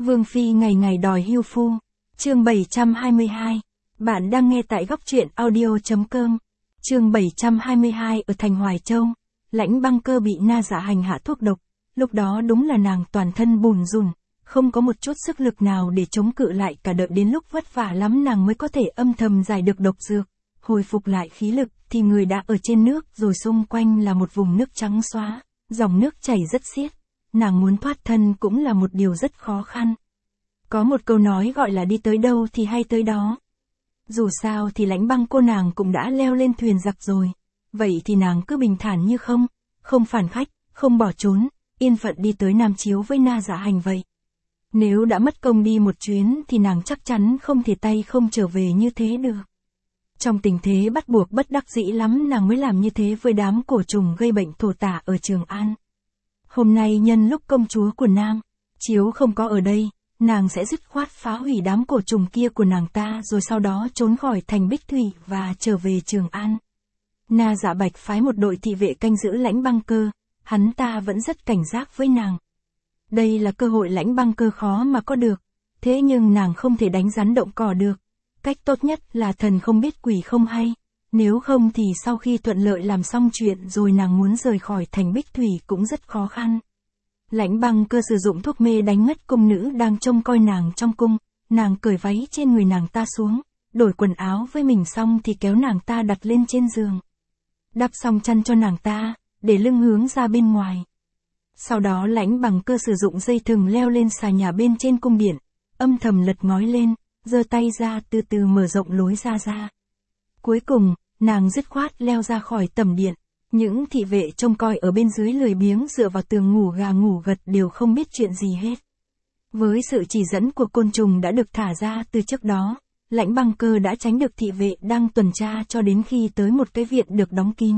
Vương Phi ngày ngày đòi hưu phu. Chương 722. Bạn đang nghe tại góc truyện audio.com. Chương 722. Ở thành Hoài Châu, Lãnh Băng Cơ bị Na Dạ hành hạ thuốc độc. Lúc đó đúng là nàng toàn thân bùn rùn, không có một chút sức lực nào để chống cự lại cả, đợi đến lúc vất vả lắm nàng mới có thể âm thầm giải được độc dược, hồi phục lại khí lực, thì người đã ở trên nước rồi, xung quanh là một vùng nước trắng xóa, dòng nước chảy rất xiết. Nàng muốn thoát thân cũng là một điều rất khó khăn. Có một câu nói gọi là đi tới đâu thì hay tới đó. Dù sao thì Lãnh Băng cô nàng cũng đã leo lên thuyền giặc rồi. Vậy thì nàng cứ bình thản như không phản khách, không bỏ trốn, yên phận đi tới Nam Chiếu với Na Dạ hành vậy. Nếu đã mất công đi một chuyến thì nàng chắc chắn không thể tay không trở về như thế được. Trong tình thế bắt buộc bất đắc dĩ lắm nàng mới làm như thế với đám cổ trùng gây bệnh thổ tả ở Trường An. Hôm nay nhân lúc công chúa của Nam Chiếu không có ở đây, nàng sẽ dứt khoát phá hủy đám cổ trùng kia của nàng ta, rồi sau đó trốn khỏi thành Bích Thủy và trở về Trường An. Na Dạ Bạch phái một đội thị vệ canh giữ Lãnh Băng Cơ, hắn ta vẫn rất cảnh giác với nàng. Đây là cơ hội Lãnh Băng Cơ khó mà có được, thế nhưng nàng không thể đánh rắn động cỏ được. Cách tốt nhất là thần không biết quỷ không hay, nếu không thì sau khi thuận lợi làm xong chuyện rồi nàng muốn rời khỏi thành Bích Thủy cũng rất khó khăn. Lãnh Băng Cơ sử dụng thuốc mê đánh ngất cung nữ đang trông coi nàng trong cung, nàng cởi váy trên người nàng ta xuống, đổi quần áo với mình xong thì kéo nàng ta đặt lên trên giường. Đắp xong chăn cho nàng ta, để lưng hướng ra bên ngoài. Sau đó Lãnh Băng Cơ sử dụng dây thừng leo lên xà nhà bên trên cung điện, âm thầm lật ngói lên, giơ tay ra từ từ mở rộng lối ra. Cuối cùng, nàng dứt khoát leo ra khỏi tầm điện. Những thị vệ trông coi ở bên dưới lười biếng dựa vào tường ngủ gà ngủ gật đều không biết chuyện gì hết. Với sự chỉ dẫn của côn trùng đã được thả ra từ trước đó, Lãnh Băng Cơ đã tránh được thị vệ đang tuần tra cho đến khi tới một cái viện được đóng kín.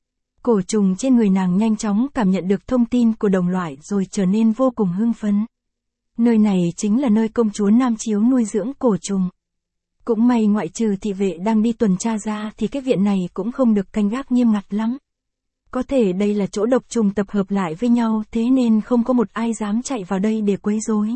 Cổ trùng trên người nàng nhanh chóng cảm nhận được thông tin của đồng loại rồi trở nên vô cùng hưng phấn. Nơi này chính là nơi công chúa Nam Chiếu nuôi dưỡng cổ trùng. Cũng may ngoại trừ thị vệ đang đi tuần tra ra thì cái viện này cũng không được canh gác nghiêm ngặt lắm. Có thể đây là chỗ độc trùng tập hợp lại với nhau, thế nên không có một ai dám chạy vào đây để quấy rối.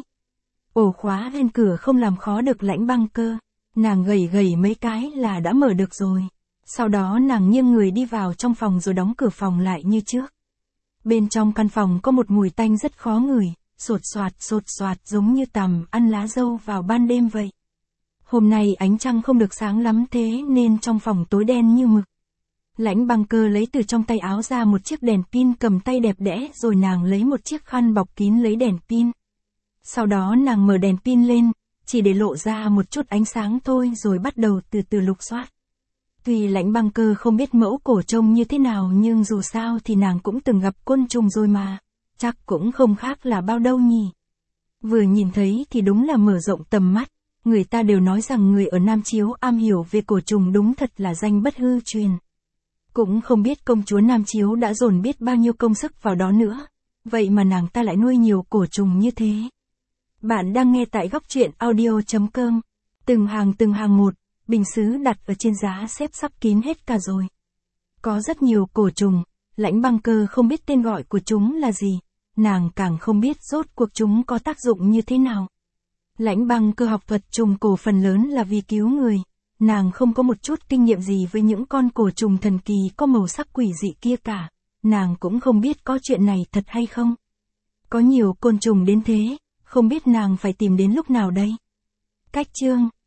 Ổ khóa lên cửa không làm khó được Lãnh Băng Cơ, nàng gẩy mấy cái là đã mở được rồi. Sau đó nàng nghiêng người đi vào trong phòng rồi đóng cửa phòng lại như trước. Bên trong căn phòng có một mùi tanh rất khó ngửi, sột soạt giống như tằm ăn lá dâu vào ban đêm vậy. Hôm nay ánh trăng không được sáng lắm thế nên trong phòng tối đen như mực. Lãnh Băng Cơ lấy từ trong tay áo ra một chiếc đèn pin cầm tay đẹp đẽ, rồi nàng lấy một chiếc khăn bọc kín lấy đèn pin. Sau đó nàng mở đèn pin lên, chỉ để lộ ra một chút ánh sáng thôi rồi bắt đầu từ từ lục soát. Tuy Lãnh Băng Cơ không biết mẫu cổ trông như thế nào nhưng dù sao thì nàng cũng từng gặp côn trùng rồi mà, chắc cũng không khác là bao đâu nhỉ. Vừa nhìn thấy thì đúng là mở rộng tầm mắt, người ta đều nói rằng người ở Nam Chiếu am hiểu về cổ trùng đúng thật là danh bất hư truyền. Cũng không biết công chúa Nam Chiếu đã dồn biết bao nhiêu công sức vào đó nữa, vậy mà nàng ta lại nuôi nhiều cổ trùng như thế. Bạn đang nghe tại góc truyện audio.com. Từng hàng một, bình sứ đặt ở trên giá xếp sắp kín hết cả rồi. Có rất nhiều cổ trùng, Lãnh Băng Cơ không biết tên gọi của chúng là gì, nàng càng không biết rốt cuộc chúng có tác dụng như thế nào. Lãnh Băng Cơ học thuật trùng cổ phần lớn là vì cứu người, nàng không có một chút kinh nghiệm gì với những con cổ trùng thần kỳ có màu sắc quỷ dị kia cả, nàng cũng không biết có chuyện này thật hay không. Có nhiều côn trùng đến thế, không biết nàng phải tìm đến lúc nào đây. Cách chương